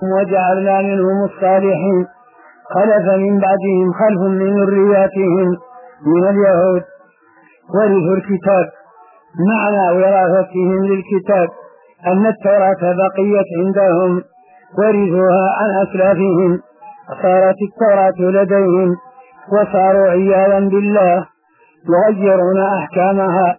وجعلنا منهم الصالحين خلف من بعدهم خلف من ذرياتهم من اليهود ورثوا الكتاب. معنى وراثتهم للكتاب أن التوراة بقيت عندهم ورثوها عن أسلافهم، صارت التوراة لديهم وصاروا عياذا بالله يغيرون أحكامها.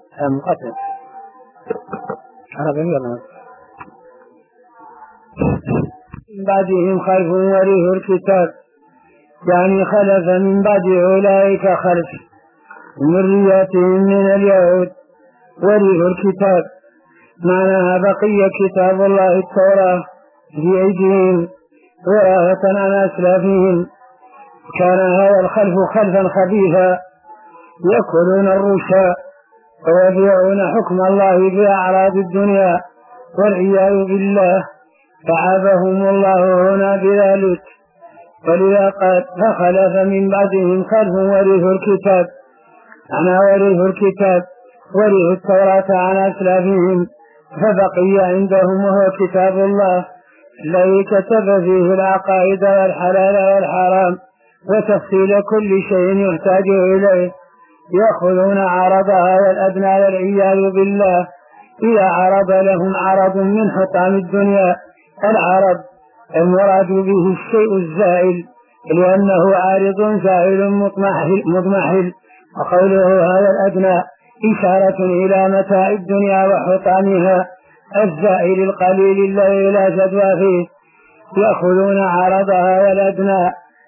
من بعدهم خلف ورثوا الكتاب، يعني خلف من بعد أولئك خلف من ذرياتهم من اليهود ورثوا الكتاب. معناها بقي كتاب الله التوراة في أيديهم وراثة عن أسلافهم. كان هذا الخلف خلفا خبيثا يأكلون الرشا ويبيعون حكم الله بأعراض الدنيا والعياذ بالله، فعابهم الله هنا بذلك. ولذا قال فخلف من بعدهم خلف ورثوا الكتاب، أنا ورثوا الكتاب ورثوا التوراة عن أسلافهم، فبقي عندهم وهو كتاب الله الذي كتب فيه العقائد والحلال والحرام وتفصيل كل شيء يحتاج إليه. يأخذون عرضها والأدنى والعياذ بالله. إذا عرض لهم عرض من حطام الدنيا، العرض المراد به الشيء الزائل، لأنه عارض زائل مضمحل، وقوله هذا الأدنى إشارة إلى متاع الدنيا وحطامها الزائل القليل الذي لا جدوى فيه. يأخذون عرضها والأدنى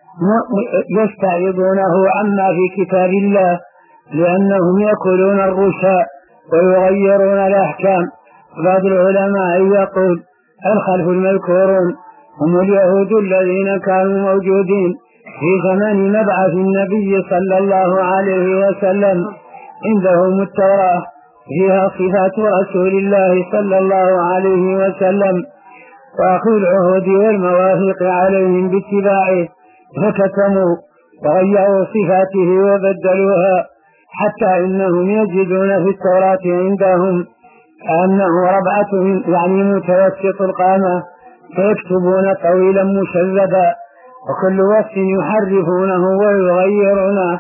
يستعرضونه عما في كتاب الله، لأنهم يأكلون الرشا ويغيرون الأحكام. بعض العلماء يقول الخلف المذكورون هم اليهود الذين كانوا موجودين في زمان مبعث النبي صلى الله عليه وسلم. عندهم التوراة فيها صفات رسول الله صلى الله عليه وسلم وأخذ العهود والمواثيق عليهم باتباعه، فكتموا وغيروا صفاته وبدلوها، حتى إنهم يجدون في التوراة عندهم أنه ربعة يعني متوسط القامة، فيكتبون طويلا مشذبا، وكل وصف يحرفونه ويغيرونه.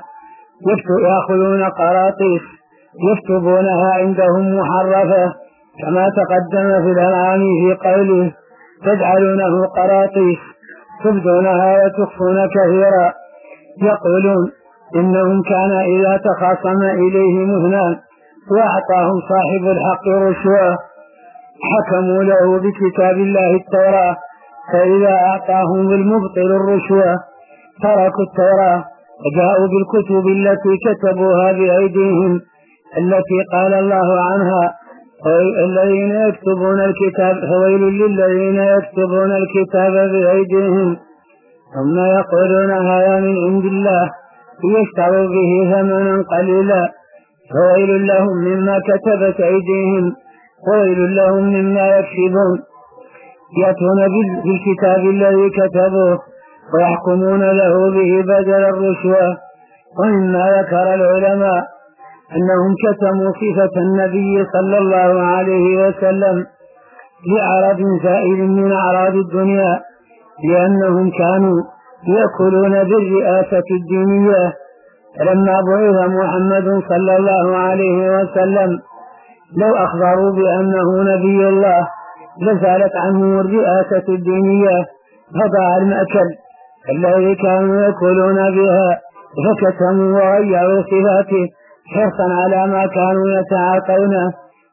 يأخذون قراطيس يكتبونها عندهم محرفة، كما تقدم في الأنعام في قوله تجعلونه قراطيس تبدونها وتخفون كثيرا. يقولون إنهم كان إذا تخاصم إليهم اثنان وأعطاهم صاحب الحق رشوة حكموا له بكتاب الله التوراة، فإذا أعطاهم المبطل الرشوة تركوا التوراة وجاءوا بالكتب التي كتبوها بأيديهم التي قال الله عنها الذين يكتبون الكتاب فويل للذين يكتبون الكتاب بأيديهم ثم يقولون هذا من عند الله ليشتروا به ثمنا قليلا فويل لهم مما كتبت أيديهم وويل لهم مما يكسبون. يأتون بالكتاب الذي كتبوه ويحكمون له به بدل الرشوة. ومما ذكر العلماء أنهم كتموا صفة النبي صلى الله عليه وسلم لعرض زائل من أعراض الدنيا، لأنهم كانوا يأكلون بالرئاسة الدينية. فلما بعث محمد صلى الله عليه وسلم لو أخبروا بأنه نبي الله لزالت عنه الرئاسة الدينية فضاع المأكل الذي كانوا يأكلون بها، فكتموا وغيروا صفاته حرصا على ما كانوا يتعاطون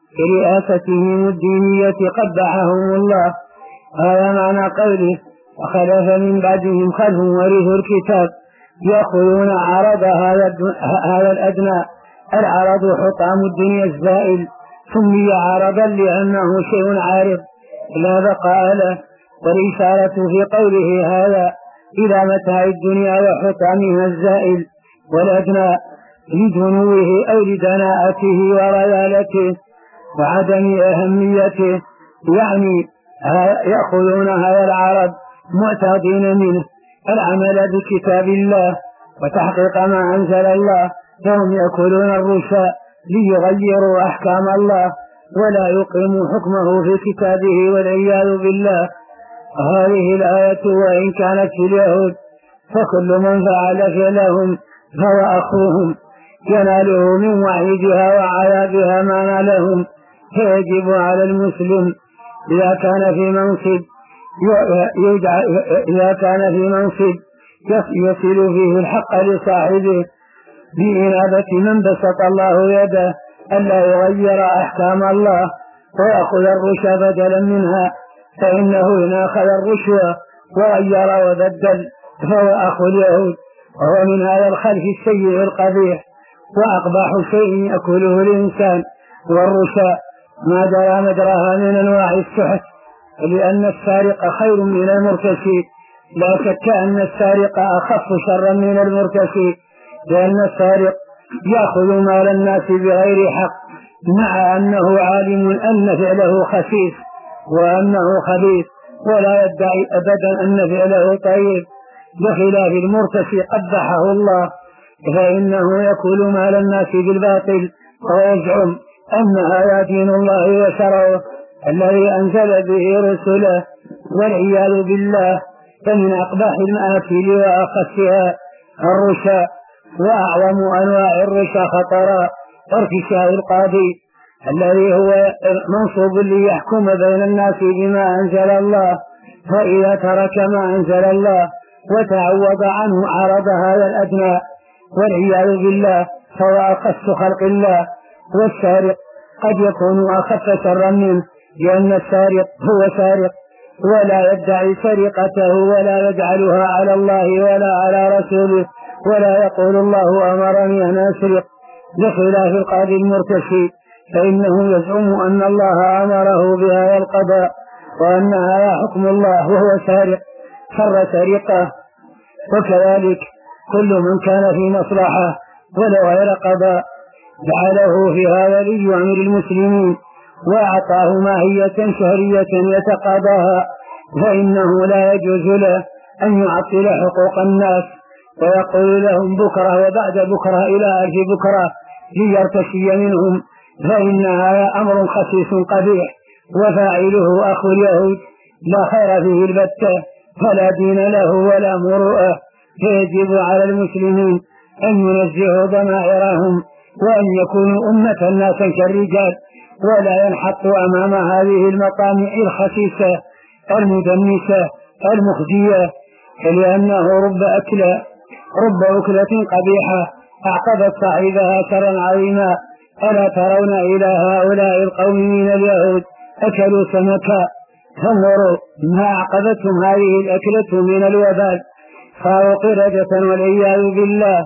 برئاستهم الدينية قبحهم الله. هذا معنى قوله وخلف من بعدهم خلف ورثوا الكتاب يأخذون عرض هذا الأدنى. العرض حطام الدنيا الزائل، سمي عرضا لأنه شيء عارض لا بقاء له، والإشارة في قوله هذا إلى متاع الدنيا وحطامها الزائل والأدنى لدنوه أو لدناءته ورذالته وعدم أهميته، يعني يأخذون هذا العرض معتاضين منه العمل بكتاب الله وتحقيق ما أنزل الله، فهم يأكلون الرشا ليغيروا أحكام الله ولا يقيموا حكمه في كتابه والعياذ بالله. هذه الآية وإن كانت في اليهود فكل من فعل فعلهم فهو أخوهم يناله من وعيدها وعذابها ما نالهم. فيجب على المسلم إذا كان في منصب يصل فيه الحق لصاحبه بإنابة من بسط الله يده ألا يغير أحكام الله ويأخذ الرشوة بدلا منها، فإنه إن أخذ الرشوة وغير وبدل فهو أخو اليهود، وهو من هذا الخلف السيء القبيح وأقبح شيء يأكله الإنسان. والرشوة ما جرى مجراها من أنواع السحت، لأن السارق خير من المرتشي، لا شك أن السارق أخف شرا من المرتشي، لأن السارق يأخذ مال الناس بغير حق مع أنه عالم أن فعله خسيس وأنه خبيث، ولا يدعي أبدا أن فعله طيب، بخلاف المرتشي قبحه الله فإنه يأكل مال الناس بالباطل ويزعم أن هذا دين الله وشرعه الذي أنزل به رسله، والعياذ بالله. فمن أقبح المآكل وأخسها الرشا، وأعظم أنواع الرشا خطرا ارتشاء القاضي الذي هو منصوب ليحكم بين الناس بما أنزل الله، فإذا ترك ما أنزل الله وتعوض عنه عرض هذا الأدنى والعياذ بالله فهو أخس خلق الله. والسارق قد يكون أخف شرا منه، لأن السارق هو سارق ولا يدعي سرقته ولا يجعلها على الله ولا على رسوله ولا يقول الله أمرني أن أسرق، بخلاف القاضي المرتشي فإنه يزعم أن الله أمره بهذا القضاء وأن هذا حكم الله وهو سارق شر سرقة. وكذلك كل من كان في مصلحة ولو غير قضاء جعله في هذا ولي أمر المسلمين وأعطاه ماهية شهرية يتقاضاها، فإنه لا يجوز له أن يعطل حقوق الناس ويقول لهم بكرة وبعد بكرة إلى 1000 بكرة ليرتشي منهم، فإن هذا أمر خسيس قبيح وفاعله أخو اليهود لا خير فيه البتة، فلا دين له ولا مروءة. فيجب على المسلمين أن ينزهوا ضمائرهم وأن يكونوا أمة ناسا كالرجال، ولا ينحطوا أمام هذه المطامع الخسيسة المدنسة المخزية، لأنه رب أكلة قبيحة أعقبت صاحبها شرا عظيما. ألا ترون إلى هؤلاء القوم من اليهود أكلوا سمكا، فانظروا ما أعقبتهم هذه الأكلة من الوبال، صاروا قردة والعياذ بالله.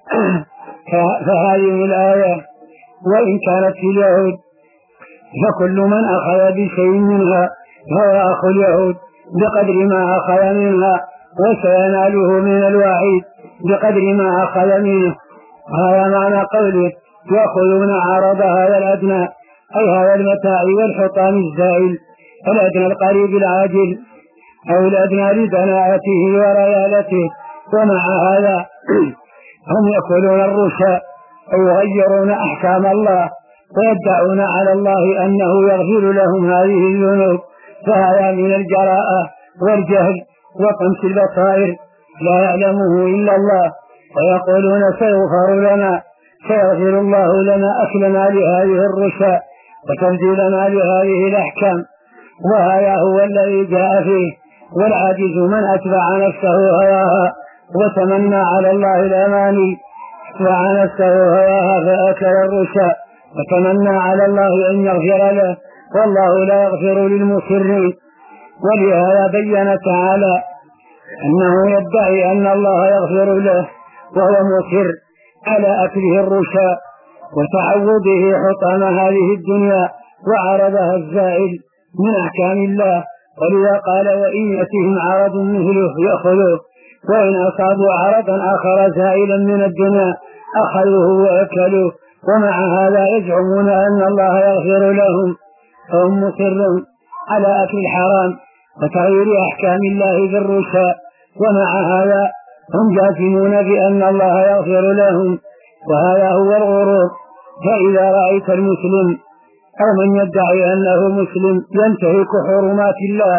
فهذه الآية وإن كانت في اليهود فكل من أخذ بشيء منها فهو أخو اليهود بقدر ما أخذ منها، وسيناله من الوعيد بقدر ما أخذ منه. هذا معنى قوله يأخذون عرض هذا الأدنى، أي هذا المتاع والحطام الزائل، الأدنى القريب العاجل أو الأدنى لدناءته وريالته. ومع هذا هم يأكلون الرشا ويغيرون أحكام الله ويدعون على الله أنه يغفر لهم هذه الذنوب، فهذا من الجراءة والجهل وطمس البصائر لا يعلمه إلا الله. ويقولون سيغفر الله لنا أكلنا لهذه الرشا وتبديلنا لهذه الأحكام، وهذا هو الذي جاء فيه. والعاجز من أتبع نفسه هواها وتمنى على الله الأماني، أتبع نفسه هواها فأكل الرشا وتمنى على الله أن يغفر له، والله لا يغفر للمصرين. ولهذا بين تعالى أنه يدعي أن الله يغفر له وهو مصر على أكله الرشا وتعوضه حطام هذه الدنيا وعرضها الزائل من أحكام الله. ولذا قال وإن يأتهم عرض مثله يأخذوه، وإن أصابوا عرضا آخر زائلا من الدنيا أخذوه وأكلوه. ومع هذا يزعمون أن الله يغفر لهم، فهم مصرون على أكل الحرام وتغيير أحكام الله بالرشا، ومع هذا هم جازمون بأن الله يغفر لهم، وهذا هو الغرور. فإذا رأيت المسلم أو من يدعي أنه مسلم ينتهك حرمات الله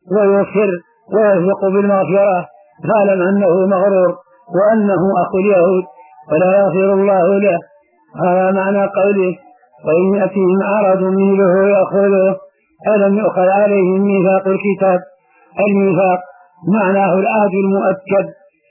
ويصر ويثق بالمغفرة فاعلم أنه مغرور وأنه أخو اليهود ولا يغفر الله له. هذا معنى قوله وإن يأتيهم عرض مثله يأخذه ألم يؤخذ عليهم ميثاق الكتاب. الميثاق معناه العهد المؤكد،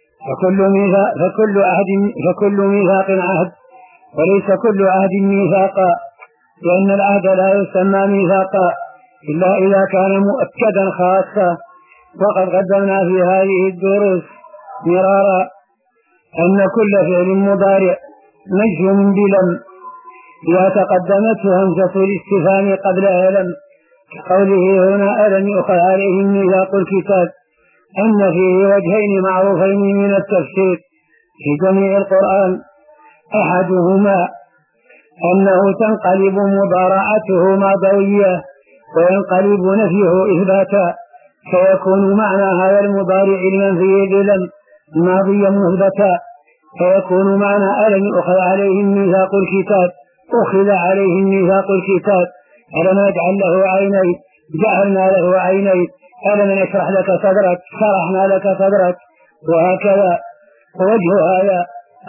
فكل ميثاق عهد، وليس كل عهد ميثاقا، لأن العهد لا يسمى ميثاقا إلا إذا كان مؤكدا خاصة. وقد قدمنا في هذه الدروس مرارا أن كل فعل مضارع مجزوم بلم إذا تقدمته همزة الاستفهام قبل ألم، كقوله هنا ألم يؤخذ عليهم ميثاق الكتاب، أن فيه وجهين معروفين من التفسير في جميع القرآن. أحدهما أنه تنقلب مضارعته ماضوية وينقلب نفيه إثباتا، فيكون معنى هذا المضارع المنفي بلم ماضيا مثبتا، فيكون معنى ألم يؤخذ عليهم ميثاق الكتاب أخذ عليهم ميثاق الكتاب. ألم نجعل له عينين جعلنا له عينين، ألم نشرح لك صدرك شرحنا لك صدرك، وهكذا. ووجه هذا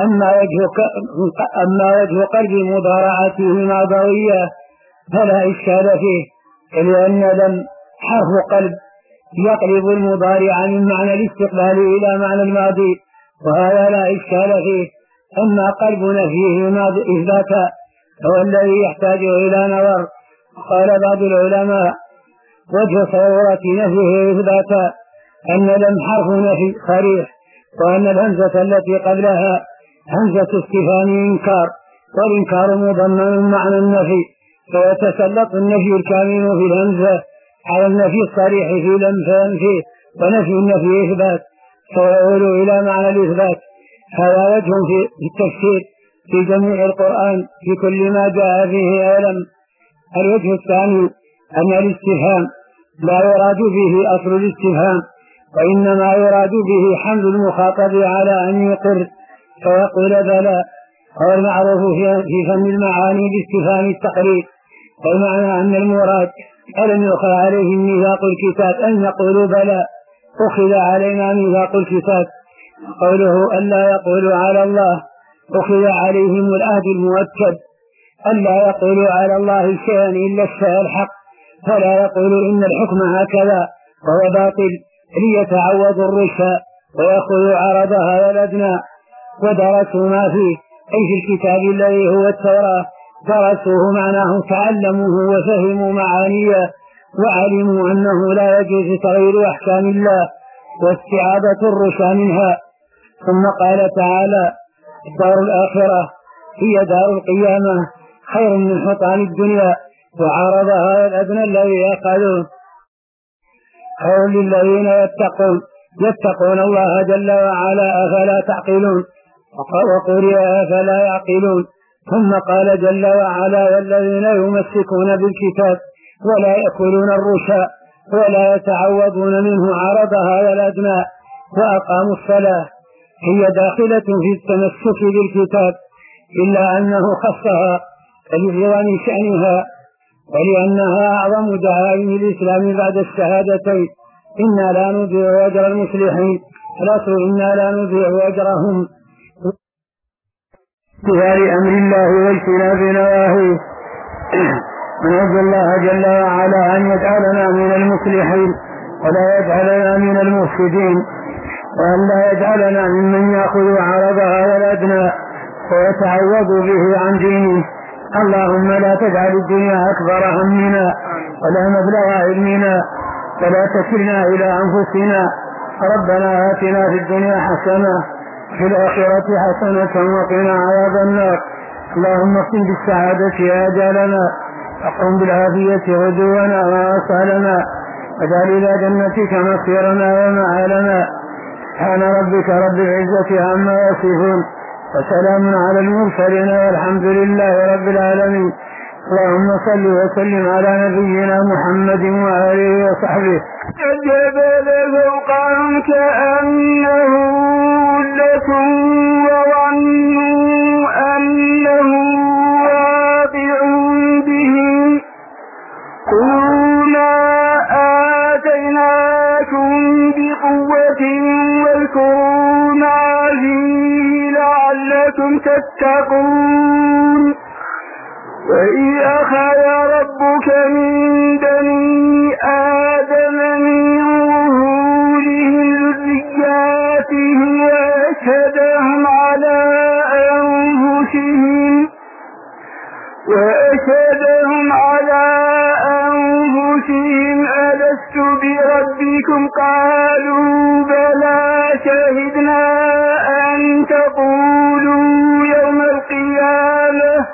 أما وجه قلب مضارعته ماضوية فلا إشكال فيه، لأن لم حرف قلب يقلب المضارع من معنى الاستقبال إلى معنى الماضي، وهذا لا إشكال فيه. أما قلب نفيه إثباتا هو الذي يحتاج إلى نظر. قال بعض العلماء وجه صورة نفيه إثباتا أن لم حرف نفي صريح، وأن الهمزة التي قبلها همزة استفهام إنكار، والإنكار مضمن معنى النفي، فيتسلط النفي الكامل في الهمزة على النفي الصريح في لم فينفي، ونفي النفي إثبات فيؤول إلى معنى الإثبات. هذا وجه في التفسير في جميع القرآن في كل ما جاء فيه ألم. الوجه الثاني أن الاستفهام لا يراد به أصل الاستفهام، وإنما يراد به حمل المخاطب على أن يقر فيقول بلى، هو المعروف في فن المعاني باستفهام التقرير. والمعنى أن المراد ألم يؤخذ عليهم ميثاق الكتاب أن يقولوا بلى أخذ علينا ميثاق الكتاب. قوله ألا يقولوا على الله أخذ عليهم العهد المؤكد، ألا يقولوا على الله شيئا إلا الشيء الحق، فلا يقولوا إن الحكم هكذا وهو باطل ليتعوضوا الرشا ويأخذوا عرضها والأدنى. ودرسوا ما فيه أي في الكتاب الذي هو التوراة، درسوه معناه تعلموه وفهموا معانيه، وعلموا أنه لا يجوز تغيير أحكام الله واستعادة الرشا منها. ثم قال تعالى الدار الآخرة هي دار القيامة خير من حطام الدنيا وعرضها الأدنى الذي يقعدون خير للذين يتقون الله جل وعلا أفلا تعقلون، وقرئ أفلا يعقلون. ثم قال جل وعلا والذين يمسكون بالكتاب ولا يأكلون الرشا ولا يتعوضون منه عرضها والأدنى وأقاموا الصلاة، هي داخلة في التمسك بالكتاب، إلا أنه خصها لعظم شأنها ولأنها أعظم دعائم الإسلام بعد الشهادتين. إنا لا نضيع أجر المصلحين، الأصل إنا لا نضيع أجرهم بامتثال أمر الله واجتناب نواهيه. ونرجو الله جل وعلا أن يجعلنا من المصلحين ولا يجعلنا من المفسدين، وأن لا يجعلنا ممن يأخذ عرضها والأدنى ويتعوض به عن دينه. اللهم لا تجعل الدنيا أكبر همنا ولا مبلغ علمنا ولا تكلنا إلى أنفسنا. ربنا آتنا في الدنيا حسنة في الآخرة حسنة وقنا عذاب النار. اللهم اقم بالسعادة آجالنا وقم بالعافية غدونا وآصالنا واجعل إلى جنتك مصيرنا ومآلنا. سبحان ربك رب العزة عما يصفون وسلام على المرسلين والحمد لله رب العالمين. اللهم صل وسلم على نبينا محمد وآله وصحبه. الجبل فوقا كأنه ظلة وظنوا أنه واقع بهم قلوا ما آتيناهم قوة واذكروا ما فيه لعلكم تتقون. وإذ أخذ ربك من بني آدم من ظهورهم ذرياتهم وأشهدهم على أنفسهم ألست بربكم قالوا بلى شهدنا أن تقولوا يوم القيامة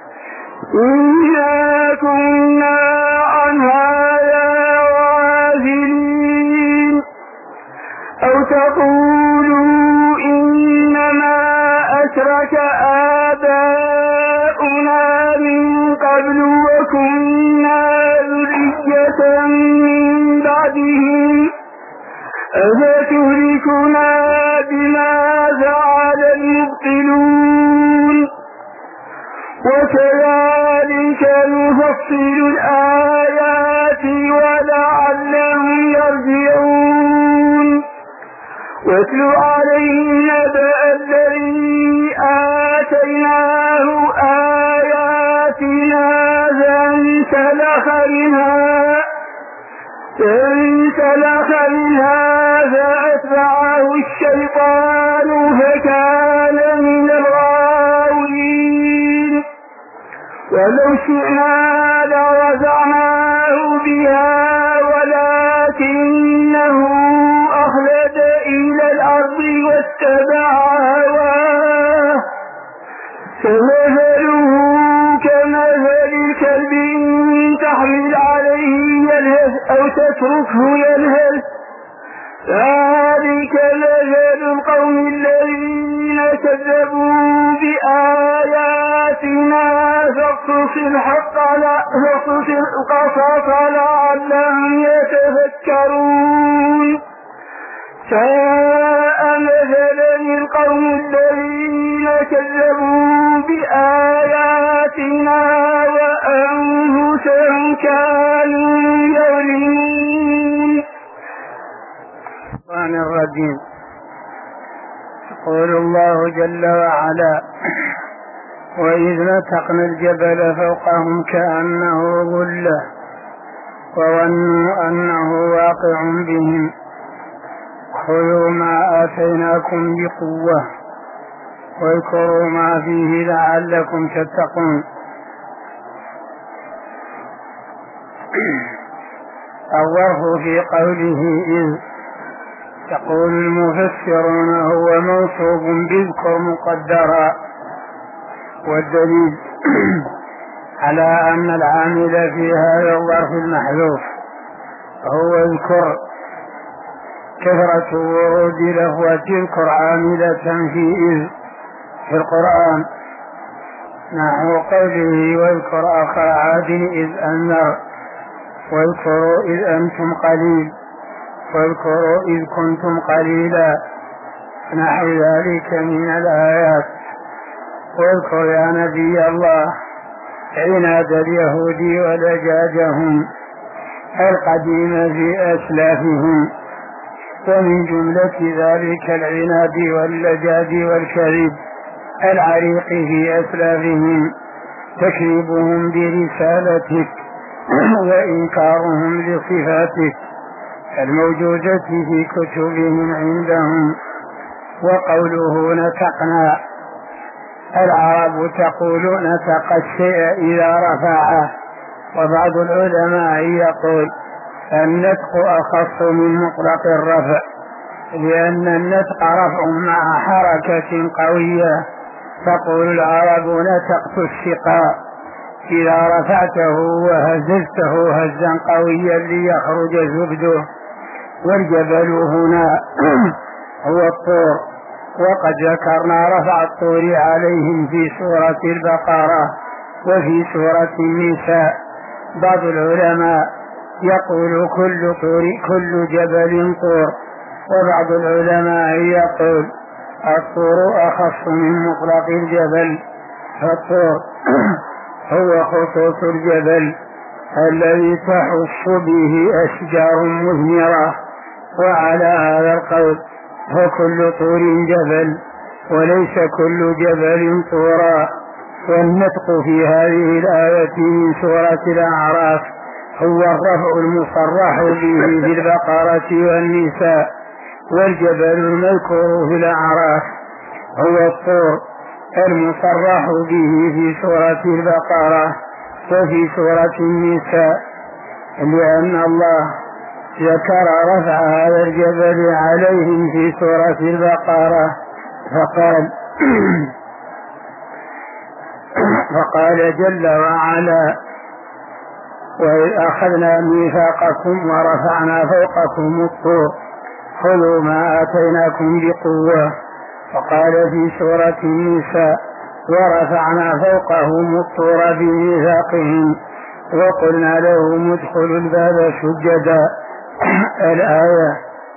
إنا كنا عن هذا غافلين أو تقولوا إنما أشرك آباؤنا من قبل وكنا ذرية من بعدهم أفتهلكنا بما فعل المبطلون. وكذلك نفصل الآيات ولعلهم يرجعون. واتل عليهم نبأ الذي آتيناه آياتنا فانسلخ منها فأتبعه الشيطان فكان من الغاوين. ولو شئنا لرفعناه بها ولكنه أخلد إلى الأرض واتبع هواه فمثله كمثل الكلب إن تحمل عليه يلهث أو تتركه يلهث ذلك مثل القوم الذين كذبوا بآياتنا فاقصص القصص لعلهم يتفكرون. ساء مثلا القوم الذين كذبوا بآياتنا وأنفسهم كانوا يظلمون. الشيطان الرجيم. يقول الله جل وعلا: وإذ نتقنا الجبل فوقهم كأنه ظلة وظنوا أنه واقع بهم خذوا ما آتيناكم بقوة واذكروا ما فيه لعلكم تتقون. الظرف في قوله إذ يقول المفسرون هو منصوب باذكر مقدرا، والدليل على أن العامل في هذا الظرف المحذوف هو اذكر، كثرة ورود لفظة اذكر عاملة في إذ في القرآن، نحو قوله واذكر أخا عاد إذ أنذر، واذكروا إذ أنتم قليل، واذكروا إذ كنتم قليلا، نحو ذلك من الآيات. واذكر يا نبي الله عناد اليهود ولجاجهم القديم في أسلافهم، ومن جملة ذلك العناد واللجاج والكذب العريق في أسلافهم، تكذيبهم برسالتك وإنكارهم لصفاتك الموجودة في كتبهم عندهم. وقوله نتقنا، العرب تقول نتق الشيء إذا رفعه، وبعض العلماء يقول النتق أخص من مطلق الرفع، لأن النتق رفع مع حركة قوية، تقول العرب نتقت السقاء إذا رفعته وهززته هزا قويا ليخرج زبده. والجبل هنا هو الطور، وقد ذكرنا رفع الطور عليهم في سورة البقرة وفي سورة النساء. بعض العلماء يقول كل جبل طور، وبعض العلماء يقول الطور أخص من مطلق الجبل، فالطور هو خصوص الجبل الذي تحص به أشجار مثمرة وعلى هذا القول فكل طور جبل وليس كل جبل طورا. والنطق في هذه الآية من سورة الأعراف هو الرفع المصرح به في البقرة والنساء، والجبل المذكور في الأعراف هو الطور المصرح به في سورة البقرة وفي سورة النساء، لأن الله ذكر رفع هذا الجبل عليهم في سورة البقرة فقال جل وعلا: وإذ أخذنا ميثاقكم ورفعنا فوقكم الطور خذوا ما آتيناكم بقوة. وقال في سورة النساء: ورفعنا فوقهم الطور بميثاقهم وقلنا لهم ادخلوا الباب سجدا. الآية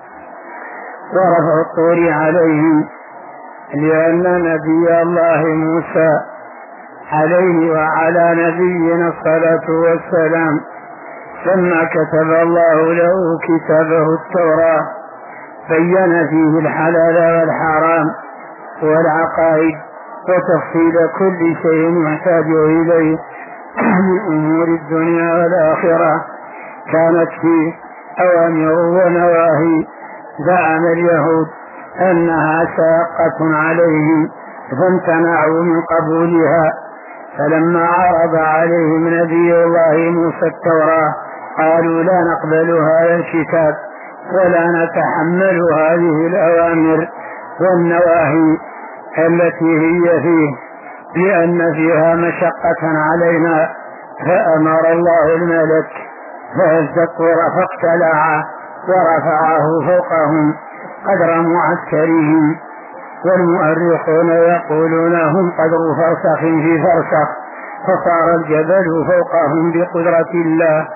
ورفع الطور عليهم لأن نبي الله موسى عليه وعلى نبينا الصلاة والسلام لما كتب الله له كتابه التوراة بين فيه الحلال والحرام والعقائد وتفصيل كل شيء يحتاج إليه من أمور الدنيا والآخرة، كانت فيه أوامر ونواهي زعم اليهود أنها شاقة عليهم فامتنعوا من قبولها، فلما عرض عليهم نبي الله موسى التوراة قالوا لا نقبل هذا الكتاب ولا نتحمل هذه الأوامر والنواهي التي هي فيه لأن فيها مشقة علينا. فأمر الله الملك فهز الطور فاقتلعه ورفعه فوقهم قدر معسكرهم، والمؤرخون يقولون هم قدر فرسخ في فرسخ، فصار الجبل فوقهم بقدرة الله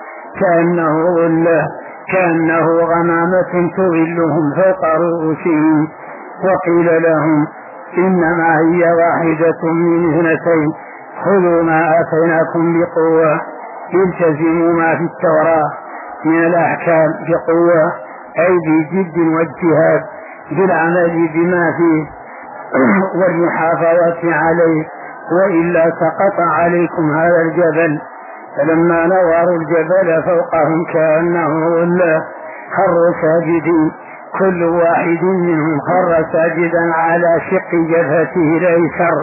كأنه غمامة تظلهم فوق رؤوسهم. وقيل لهم إنما هي واحدة من اثنتين: خذوا ما آتيناكم بقوة، التزموا ما في التوراة من الأحكام بقوة أي بجد واجتهاد بالعمل بما فيه والمحافظة عليه، وإلا سقط عليكم هذا الجبل. فلما نوروا الجبل فوقهم كأنه ظلة خروا ساجدين، كل واحد منهم خر ساجدا على شق جبهته الأيسر،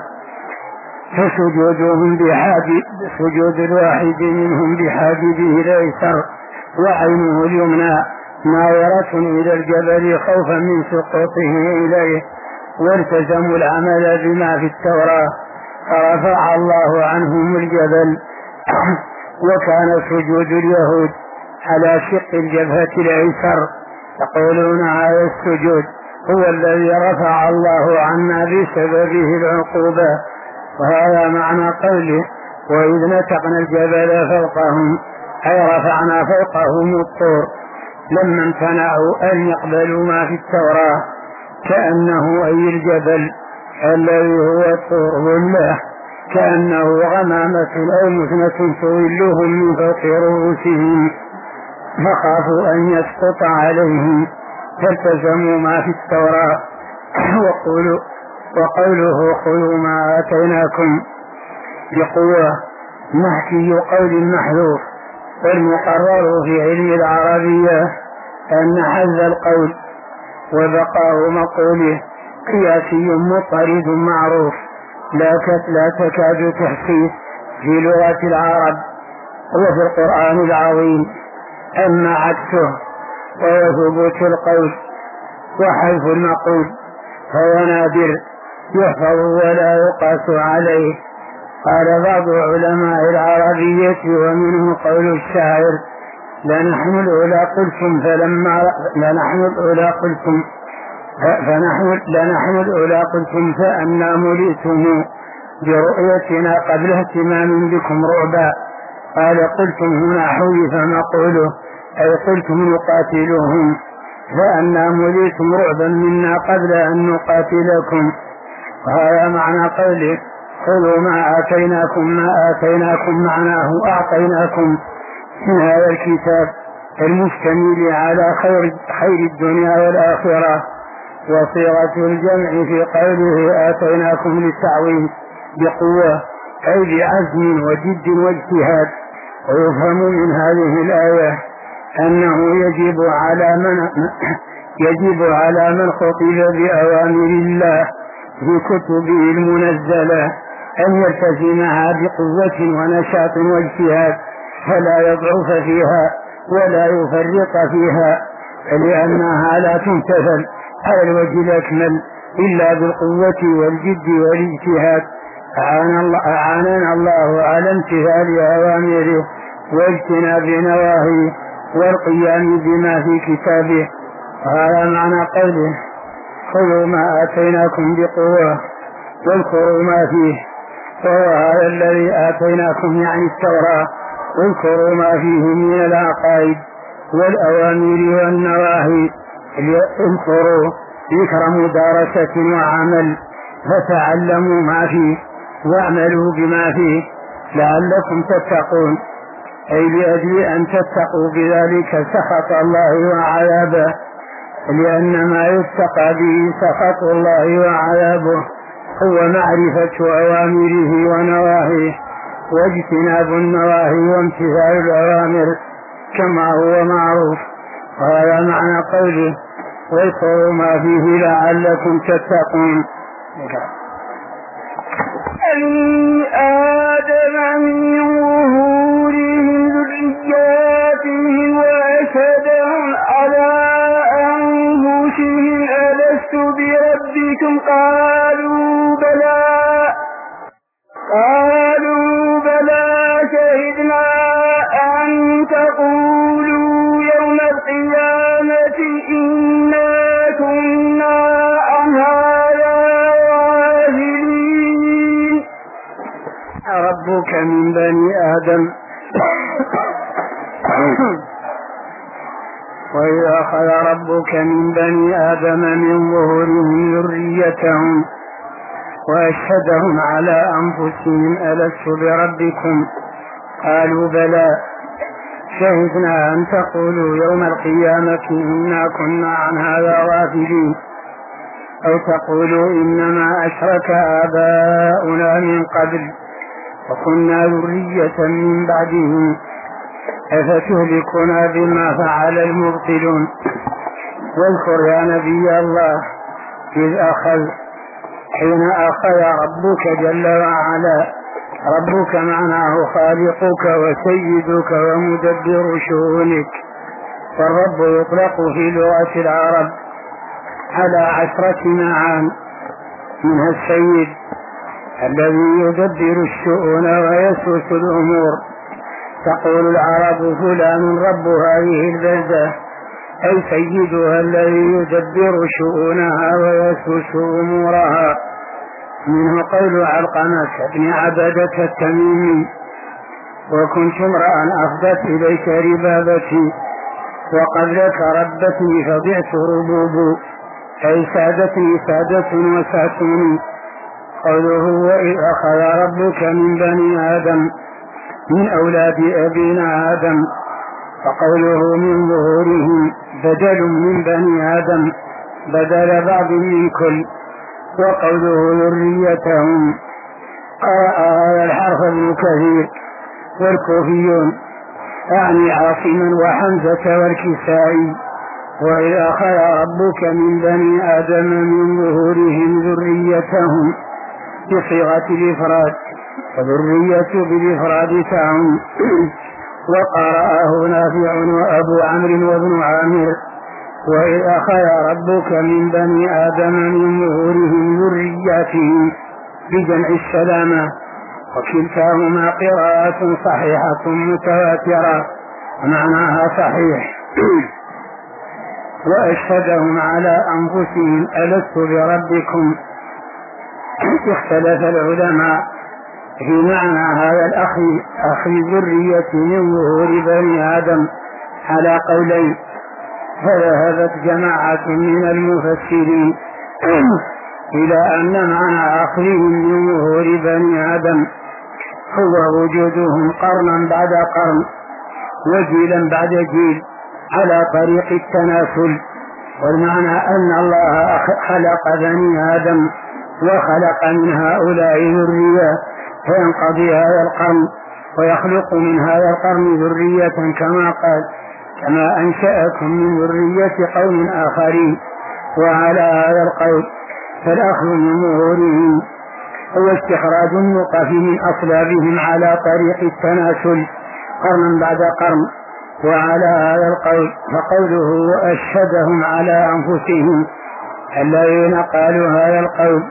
فسجود الواحد منهم بحاجبه الأيسر وعينه اليمنى ناظرة إلى الجبل خوفا من سقوطه إليه، والتزموا العمل بما في التوراة فرفع الله عنهم الجبل. وكان سجود اليهود على شق الجبهة الأيسر، يقولون هذا السجود هو الذي رفع الله عنا بسببه العقوبة. وهذا معنى قوله: وإذ نتقنا الجبل فوقهم أي رفعنا فوقهم الطور لما امتنعوا أن يقبلوا ما في التوراة، كأنه أي الجبل الذي هو الطور ظله كأنه غمامة أو مثنة تظلهم من فوق رؤوسهم، فخافوا أن يسقط عليهم فالتزموا ما في التوراة. وقوله خذوا ما آتيناكم بقوة محكي قول محذوف، والمقرر في علم العربية أن حذف القول وبقاء مقوله قياسي مضطرد معروف لا تكاد تحصيه في لغة العرب وفي القرآن العظيم. أما عكسه وهو ثبوت القول وحذف المقول فهو نادر يحفظ ولا يقاس عليه. قال بعض علماء العربية ومنه قول الشاعر: لنحن الأولى قلتم فأنا ملئتم برؤيتنا قبل اهتمام بكم رعبا. قال: قلتم هنا حذف مقوله أي قلتم نقاتلهم، فأنا ملئتم رعبا منا قبل أن نقاتلكم. وهذا معنى قوله: خذوا ما آتيناكم معناه أعطيناكم من هذا الكتاب المشتمل على خير الدنيا والآخرة. وصيغة الجمع في قوله آتيناكم للتعويض بقوة أي بعزم وجد واجتهاد. ويفهم من هذه الآية أنه يجب على من خطب بأوامر الله في كتبه المنزلة أن يلتزمها بقوة ونشاط واجتهاد، فلا يضعف فيها ولا يفرط فيها، لأنها لا تمتثل على الوجه الأكمل إلا بالقوة والجد والاجتهاد. أعاننا الله على امتثال أوامره واجتناب نواهيه والقيام بما في كتابه. وهذا معنى قوله خذوا ما آتيناكم بقوة واذكروا ما فيه، وهو هذا الذي آتيناكم يعني التوراة، واذكروا ما فيه من العقائد والأوامر والنواهي. اذكروا ذكر مدارسة وعمل، فتعلموا ما فيه واعملوا بما فيه لعلكم تتقون، أي لأجل أن تتقوا بذلك سخط الله وعذابه، لأن ما يتقى به سخط الله وعذابه هو معرفة أوامره ونواهيه واجتناب النواهي وامتثال الأوامر كما هو معروف. وهذا معنى قوله واذكروا ما فيه لعلكم تتقون. آدم من ظهورهم ذرياتهم وأشهدهم على أنفسهم ألست بربكم قالوا بلى شهدنا أن تقولوا يوم القيامة إنا كنا عن هذا غافلين. ربك من بني آدم وإذا أخذ ربك من بني آدم من ظهورهم ذريتهم وأشهدهم على أنفسهم ألست بربكم قالوا بلى شهدنا أن تقولوا يوم القيامة إنا كنا عن هذا غافلين، أو تقولوا إنما أشرك آباؤنا من قبل وكنا ذرية من بعدهم أفتهلكنا بما فعل المبطلون. واذكر يا نبي الله حين أخذ ربك جل وعلا، ربك معناه خالقك وسيدك ومدبر شؤونك، والرب يطلق في لغة العرب على 10 معان، منها السيد الذي يدبر الشؤون ويسوس الأمور. تقول العرب فلان رب هذه البلدة، أي سيدها الذي يدبر شؤونها ويسوس أمورها. منه قول علقمة بن عبدة التميمي وكنت امرأ أفضت إليك ربابتي وقبلك ربتني فضعت ربوب، أي سادتني سادة وساتوني. قوله وإذ أخذ ربك من بني آدم من أولاد أبينا آدم، وقوله من ظهورهم بدل من بني آدم بدل بعض من كل. وقوله ذريتهم قرأ هذا الحرف ابن كثير والكوفيون أعني عاصما وحمزة والكسائي. وإذ أخذ ربك من بني آدم من ظهورهم ذريتهم بصيغة الإفراد، وذرية بالإفراد تعم. وقرأه نافع وأبو عمرو وابن عامر وإذ أخذ ربك من بني آدم من ظهورهم ذرياتهم بجمع السلامة، وكلتاهما قراءة صحيحة متواترة ومعناها صحيح. وأشهدهم على أنفسهم ألست بربكم. اختلف العلماء في معنى هذا أخذ ذرية من ظهور بني آدم على قولين، فذهبت جماعة من المفسرين إلى أن معنى أخذهم من ظهور بني آدم هو وجودهم قرنا بعد قرن وجيلا بعد جيل على طريق التناسل. والمعنى أن الله خلق بني آدم وخلق من هؤلاء ذرية، فينقضي هذا القرن ويخلق من هذا القرن ذرية كما قال: كما أنشأكم من ذرية قوم آخرين. وعلى هذا القول فالأخذ من ظهورهم هو استخراج النطف من أصلابهم على طريق التناسل قرنا بعد قرن. وعلى هذا القول فقوله: وأشهدهم على أنفسهم، الذين قالوا هذا القول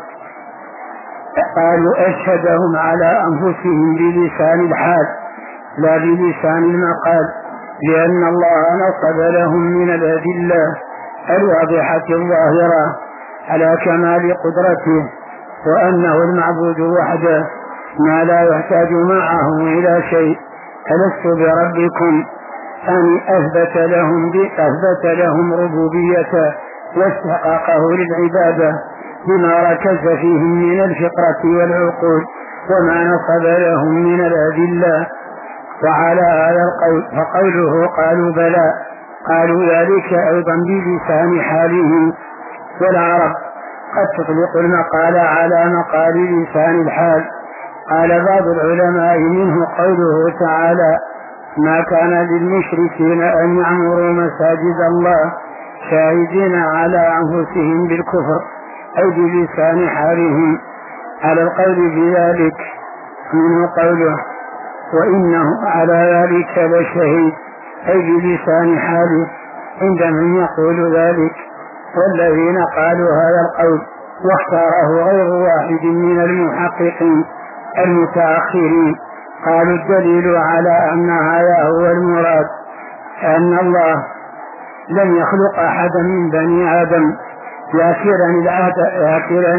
قالوا أشهدهم على أنفسهم بلسان الحال لا بلسان المقال، لأن الله نصب لهم من الأدلة الواضحة الظاهرة على كمال قدرته، وأنه المعبود وحده ما لا يحتاج معه إلى شيء. ألست بربكم أن أثبت لهم ربوبيته واستحقاقه للعبادة بما ركز فيهم من الفطرة والعقول وما نصب لهم من الأدلة. وعلى هذا القول فقوله قالوا بلى، قالوا ذلك أيضا بلسان حالهم. والعرب قد تطلق المقال على مقال لسان الحال. قال بعض العلماء منه قوله تعالى: ما كان للمشركين أن يعمروا مساجد الله شاهدين على أنفسهم بالكفر، أي بلسان حالهم. على القول بذلك منه قوله: وإنه على ذلك لشهيد، أي بلسان حاله عندما يقول ذلك. والذين قالوا هذا القول واختاره غير واحد من المحققين المتأخرين قالوا الدليل على أن هذا هو المراد أن الله لم يخلق أحدا من بني آدم يأكلان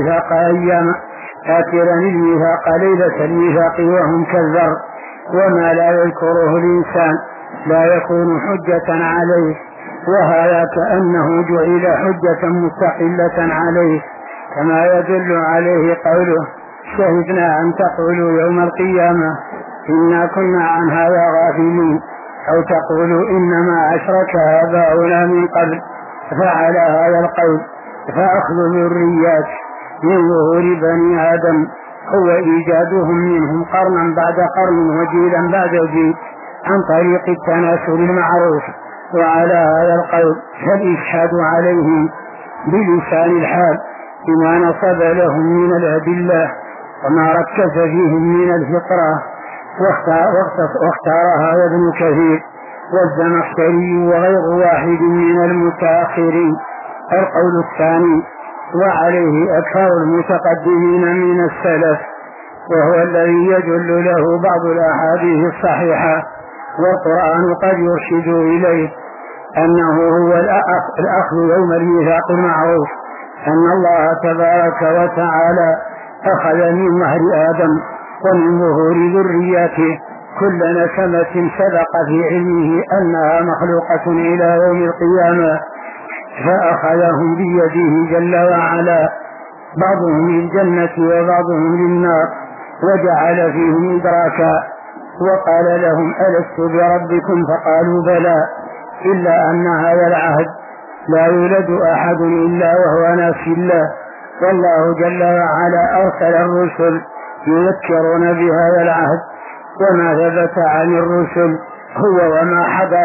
الميثاق ليلة الميثاق وهم كالذر، وما لا يذكره الإنسان لا يكون حجة عليه، وهذا كأنه جعل حجة مستقلة عليه، كما يدل عليه قوله: شهدنا أن تقولوا يوم القيامة إنا كنا عن هذا غافلين، أو تقولوا إنما أشرك آباؤنا من قبل. فعلى هذا القول فأخذ الذريات من ظهور بني آدم هو إيجادهم منهم قرنا بعد قرن وجيلا بعد جيل عن طريق التناسل المعروف. وعلى هذا القول فالإشهاد عليهم بلسان الحال بما نصب لهم من الأدلة وما ركز فيهم من الفطرة. واختارها ابن كثير والزمخشري وغير واحد من المتأخرين القول الثاني، وعليه أكثر المتقدمين من السلف، وهو الذي يدل له بعض الأحاديث الصحيحة والقرآن قد يرشد إليه، أنه هو الأخذ يوم الميثاق المعروف، أن الله تبارك وتعالى أخذ من مهر آدم ومن ظهور ذرياته كل نسمة سبق في علمه أنها مخلوقة إلى يوم القيامة، فأخذهم بيده جل وعلا، بعضهم للجنة وبعضهم للنار، وجعل فيهم إدراكا، وقال لهم: ألست بربكم؟ فقالوا بلى، إلا أن هذا العهد لا يولد أحد إلا وهو ناسي الله، والله جل وعلا أرسل الرسل يذكرون بهذا العهد، وما ثبت عن الرسل هو وما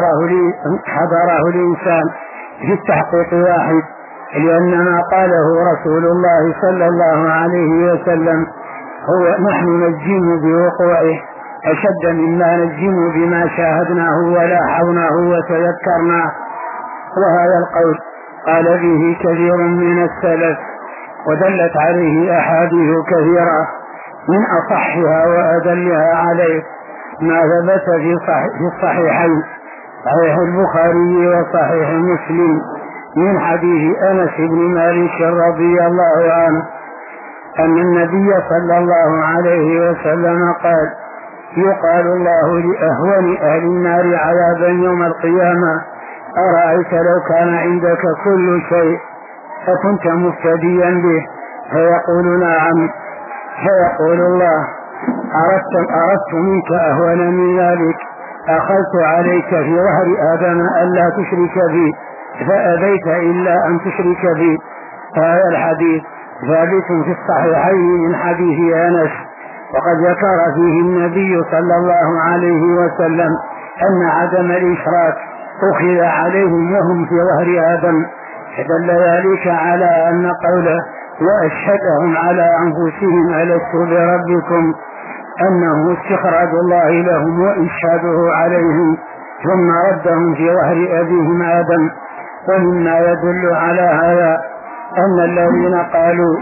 حضره الإنسان في التحقيق واحد، لأن ما قاله رسول الله صلى الله عليه وسلم هو نحن نجزم بوقوعه أشد مما نجزم بما شاهدناه ولاحظناه وتذكرناه. وهذا القول قال به كثير من السلف، ودلت عليه أحاديث كثيرة من أصحها وأدلها عليه ما ثبت في الصحيحين، صحيح البخاري وصحيح مسلم، من حديث أنس بن مالك رضي الله عنه أن النبي صلى الله عليه وسلم قال: يقال الله لأهون أهل النار عذابا يوم القيامة: أرأيت لو كان عندك كل شيء فكنت مفتديا به؟ فيقول: نعم. فيقول الله: أردت منك أهون من ذلك؟ أخذت عليك في ظهر آدم ألا تشرك بي فأبيت إلا أن تشرك بي. هذا الحديث ثابت في الصحيحين من حديث أنس، وقد ذكر فيه النبي صلى الله عليه وسلم أن عدم الإشراك أخذ عليهم وهم في ظهر آدم، فدل ذلك على أن قوله وأشهدهم على أنفسهم ألست بربكم أنه استخراج الله لهم وإشهاده عليهم ثم ردهم في ظهر أبيهم آدم. ومما يدل على هذا أن الذين قالوا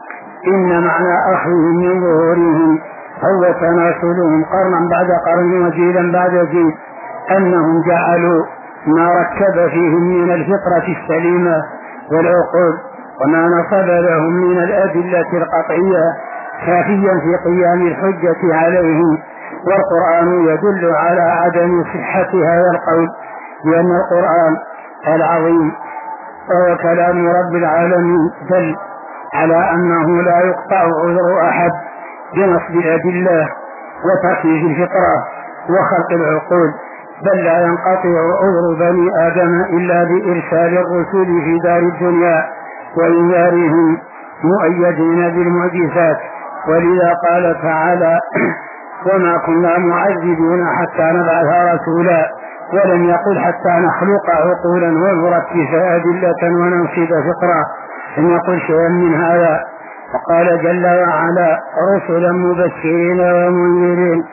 إن معنى أخذهم من ظهورهم هو تناسلهم قرنا بعد قرن وجيلا بعد جيل، أنهم جعلوا ما ركب فيهم من الفطرة السليمة والعقول وما نصب لهم من الأدلة القطعية كافيا في قيام الحجة عليهم. والقرآن يدل على عدم صحة هذا القول، لأن القرآن العظيم وهو كلام رب العالمين دل على أنه لا يقطع عذر أحد بنصب الأدلة وتركيز الفطرة وخلق العقول، بل لا ينقطع عذر بني آدم إلا بإرسال الرسل في دار الدنيا وإنذارهم مؤيدين بالمعجزات. ولذا قال تعالى وما كنا معذبين حتى نبعث رسولا، ولم يقل حتى نخلق عقولا ونركز أدلة وننصب فطرة، لم يقل شيئا من هذا. وقال جل وعلا رسلا مبشرين ومنذرين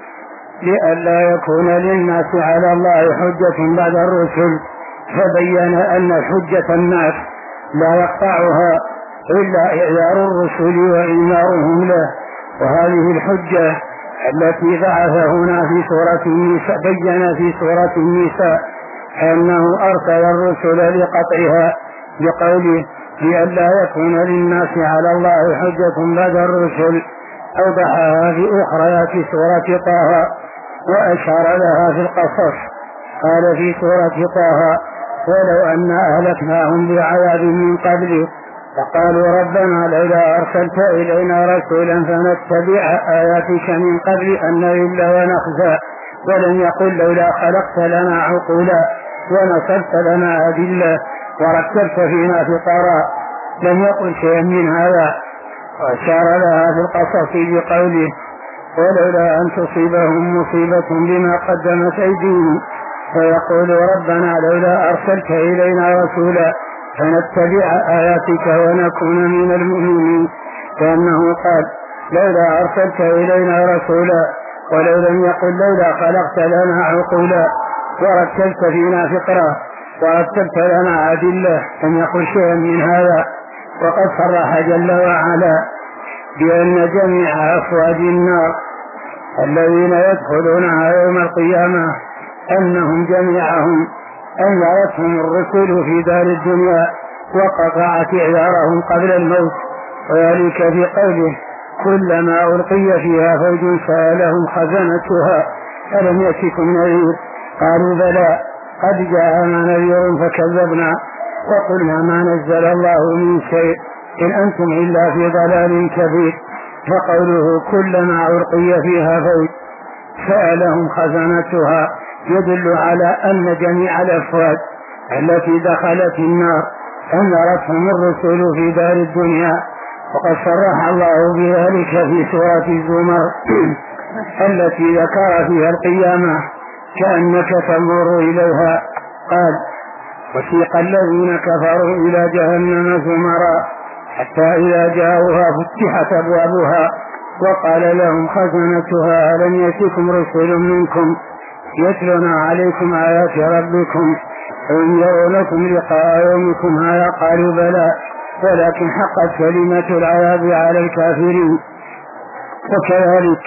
لئلا يكون للناس على الله حجة بعد الرسل، فبين أن حجة الناس لا يقطعها إلا إعذار الرسل وإنذارهم له. وهذه الحجة التي بعث هنا في سورة النساء بين في سورة النساء أنه أرسل الرسل لقطعها بقوله لئلا يكون للناس على الله حجة بعد الرسل، أوضحها في أخرى في سورة طه وأشار لها في القصص. قال في سورة طه ولو أن أهلكناهم بعذاب من قبله فقالوا ربنا لولا أرسلت إلينا رسولا فنتبع آياتك من قبل أن نذل ونخزى، ولم يقل لولا خلقت لنا عقولا ونصبت لنا أدلة وركبت فينا فطرا، لم يقل شيئا من هذا. وأشار لها في القصص بقوله ولولا أن تصيبهم مصيبة بما قدمت أيديهم فيقول ربنا لولا أرسلت إلينا رسولا فنتبع آياتك ونكون من المؤمنين، كأنه قال لولا أرسلت إلينا رسولا، ولو لم يقل لولا خلقت لنا عقولا وركبت فينا فطرة ورتبت لنا أدلة، لم يقل شيئا من هذا. وقد صرح جل وعلا بأن جميع أفواج النار الذين يدخلونها يوم القيامة أنهم جميعهم أن يرتهم الرسل في دار الدنيا وقطعت إعذارهم قبل الموت، وذلك في قوله كلما ألقي فيها فوج سألهم خزنتها ألم يأتكم نذير قالوا بلى قد جاءنا نذير فكذبنا وقلنا ما نزل الله من شيء إن أنتم إلا في ضلال كبير. فقوله كلما ألقي فيها فوج سألهم خزنتها يدل على أن جميع الأفواج التي دخلت النار أمرتهم الرسل في دار الدنيا. وقد صرح الله بذلك في سورة الزمر التي ذكر فيها القيامة كأنك تنظر إليها قال وسيق الذين كفروا إلى جهنم زمرا حتى إذا جاءوها فتحت أبوابها وقال لهم خزنتها ألم يأتكم رسل منكم يتلون عليكم آيات ربكم وينذرونكم لقاء يومكم هذا قالوا بلى ولكن حقت كلمة العذاب على الكافرين. وكذلك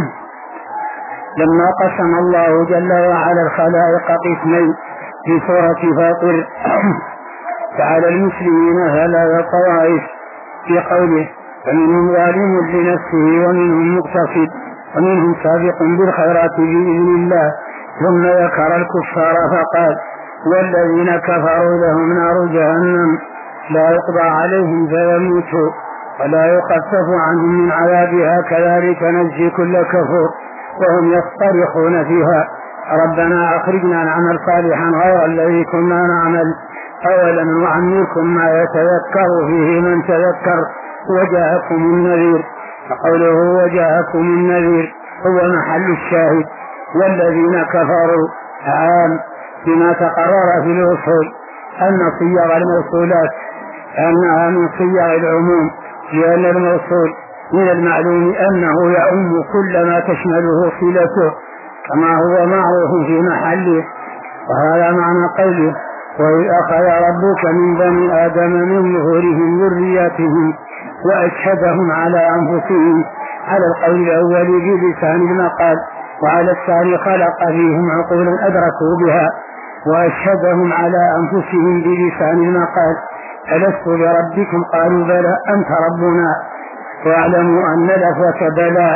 لما قسم الله جل وعلا الخلائق قسمين في سورة فاطر فعلى المسلمين ثلاث طوائف في قوله فمنهم ظالم لنفسه ومنهم مقتصد ومنهم سابق بالخيرات بإذن الله، ثم ذكر الكفار فقال والذين كفروا لهم نار جهنم لا يقضى عليهم فيموتوا ولا يخفف عنهم من عذابها كذلك نجزي كل كفور وهم يصطرخون فيها ربنا أخرجنا نعمل صالحا غير الذي كنا نعمل أولا نعمركم ما يتذكر فيه من تذكر وجاءكم النذير. فقوله وجاءكم النذير هو محل الشاهد. والذين كفروا عام بما تقرر في الأصول أن صيغ الموصولات أنها من صيغ العموم، لأن الموصول من المعلوم أنه يعم كل ما تشمله صلته كما هو معروف في محله. وهذا معنى قوله وإذ أخذ ربك من بني آدم من ظهورهم ذرياتهم وأشهدهم على أنفسهم، على القول الأول بلسان المقال، وعلى الثاني خلق فيهم عقولا أدركوا بها وأشهدهم على أنفسهم بلسان المقال ألست بربكم قالوا بلى أنت ربنا. واعلموا أن لفظة بلى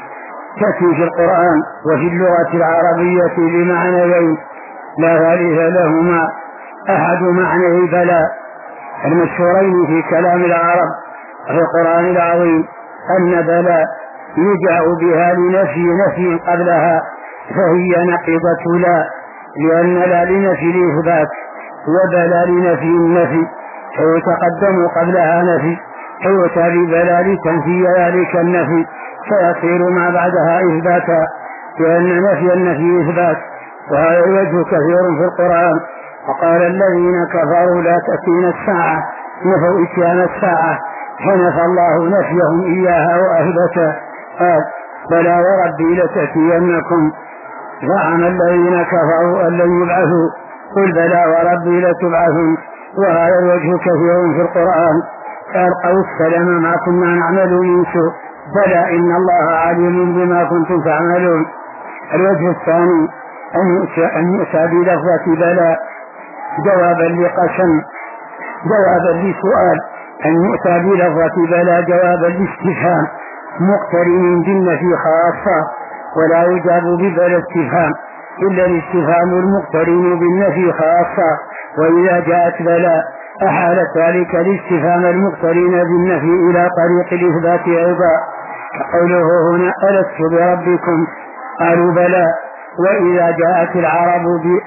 تأتي في القرآن وفي اللغة العربية بمعنيين لا ثالث لهما. أحد معنى بلى المشهورين في كلام العرب في القرآن العظيم أن بلى يجع بها لنفي قبلها فهي نقيضة لا، لأن لا لنفي الإثبات وبلى لنفي النفي، فيتقدم قبلها نفي فيؤتى ببلى لتنفي ذلك النفي فيصير ما بعدها إثباتا، لأن نفي النفي إثبات. وهذا الوجه كثير في القرآن. وقال الذين كفروا لا تأتينا الساعة نفوا إتيان الساعة فنفى الله نفيهم إياها وأثبتا. قال بلى وربي لتأتينكم زعم الذين كفروا أن لن يبعثوا قل بلى وربي لتبعثوا. وهذا الوجه كثير في القرآن. فألقوا السلام ما كنا نعمل من سوء بلى إن الله عليم بما كنتم تعملون. الوجه الثاني أن يؤتى بلفظة بلى جوابا لقسم جوابا لسؤال، أن يؤتى بلفظة بلى جوابا لاستفهام مقترن بالنفي خاصة، ولا يجاب ببلى استفهام إلا الاستفهام المقترن بالنفي خاصة. وإذا جاءت بلى أحالت ذلك الاستفهام المقترن بالنفي إلى طريق الإثبات أيضا، كقوله هنا ألست بربكم قالوا بلى. وإذا جاءت العرب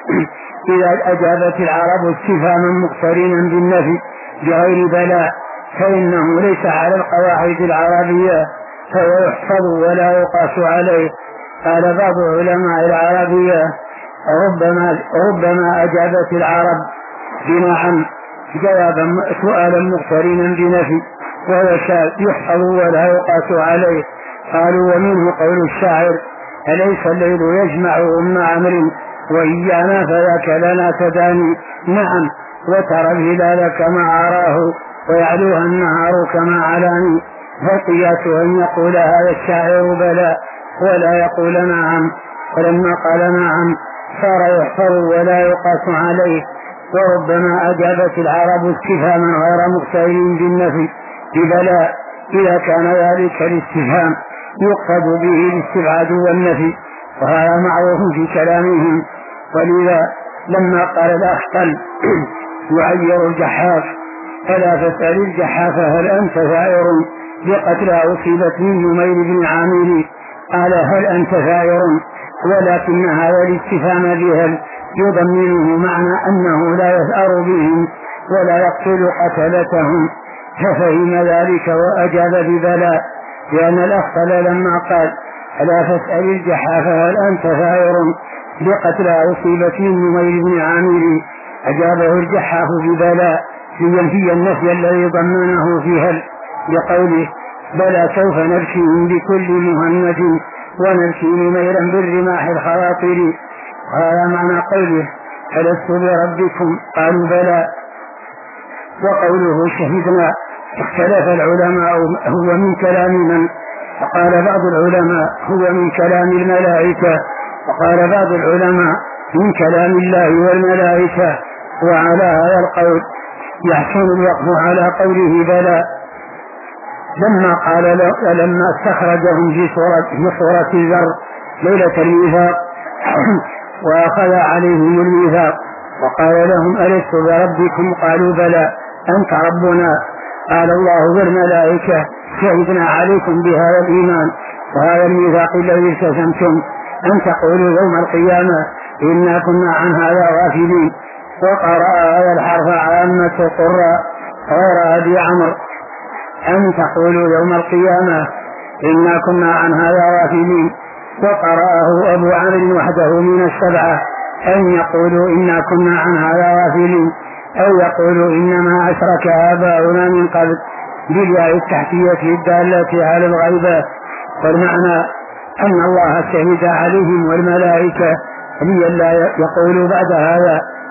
إذا أجابت العرب استفهاما مقترنا بالنفي بغير بلى فإنه ليس على القواعد العربية فيحفظ ولا يقاس عليه. قال بعض علماء العربية ربما أجابت العرب بنعم جوابا سؤالا مقترنا بنفي وهو يحفظ ولا يقاس عليه. قالوا ومنه قول الشاعر أليس الليل يجمع أم عمرو وإيانا فذاك لنا تداني. نعم وترى الهلال كما أراه ويعلوها النهار كما علاني. فالقياس أن يقول هذا الشاعر بلى ولا يقول نعم، ولما قال نعم صار يحفظ ولا يقاس عليه. وربما أجابت العرب استفهاما غير مقترن بالنفي ببلى إذا كان ذلك الاستفهام يقصد به الاستبعاد والنفي، وهذا معروف في كلامهم. ولذا لما قال الأخطل يعير الجحاف ألا فاسأل الجحاف هل أنت ثائر بقتلى أصيبت من نمير بن عامر قال هل أنت ثائر، ولكن هذا الاستفهام بهل يضمنه معنى أنه لا يثأر بهم ولا يقتل قتلتهم، ففهم ذلك وأجاب ببلى. لأن الأخطل لما قال ألا فاسأل الجحاف هل أنت ثائر بقتلى أصيبت من نمير بن عامر أجابه الجحاف ببلى لينفي النفي الذي ضمنه في هل بقوله بلى سوف نبكيهم بكل مهند ونبكي نميرا بالرماح الخواطر. هذا معنى قوله ألست بربكم قالوا بلى. وقوله شهدنا اختلف العلماء هو من كلام من، فقال بعض العلماء هو من كلام الملائكة، وقال بعض العلماء من كلام الله والملائكة. وعلى هذا القول يحسن الوقف على قوله بلى لما استخرجهم في صورة الذر ليلة الميثاق وأخذ عليهم الميثاق وقال لهم ألست بربكم قالوا بلى أنت ربنا. قال الله والملائكة شهدنا عليكم بهذا الإيمان وهذا الميثاق الذي التزمتم أن تقولوا يوم القيامة إنا كنا عن هذا غافلين. وقرأ هذا الحرف عامة قراء غير أبي عمرو. أن تقولوا يوم القيامة إنا كنا عن هذا غافلين. وقرأه أبو عمرو وحده من السبعة أن يقولوا إنا كنا عن هذا غافلين، أو يقولوا إنما أشرك آباؤنا من قبل بالياء التحتية الدالة على الغيبة. والمعنى أن الله شهد عليهم والملائكة لئلا يقولوا بعد هذا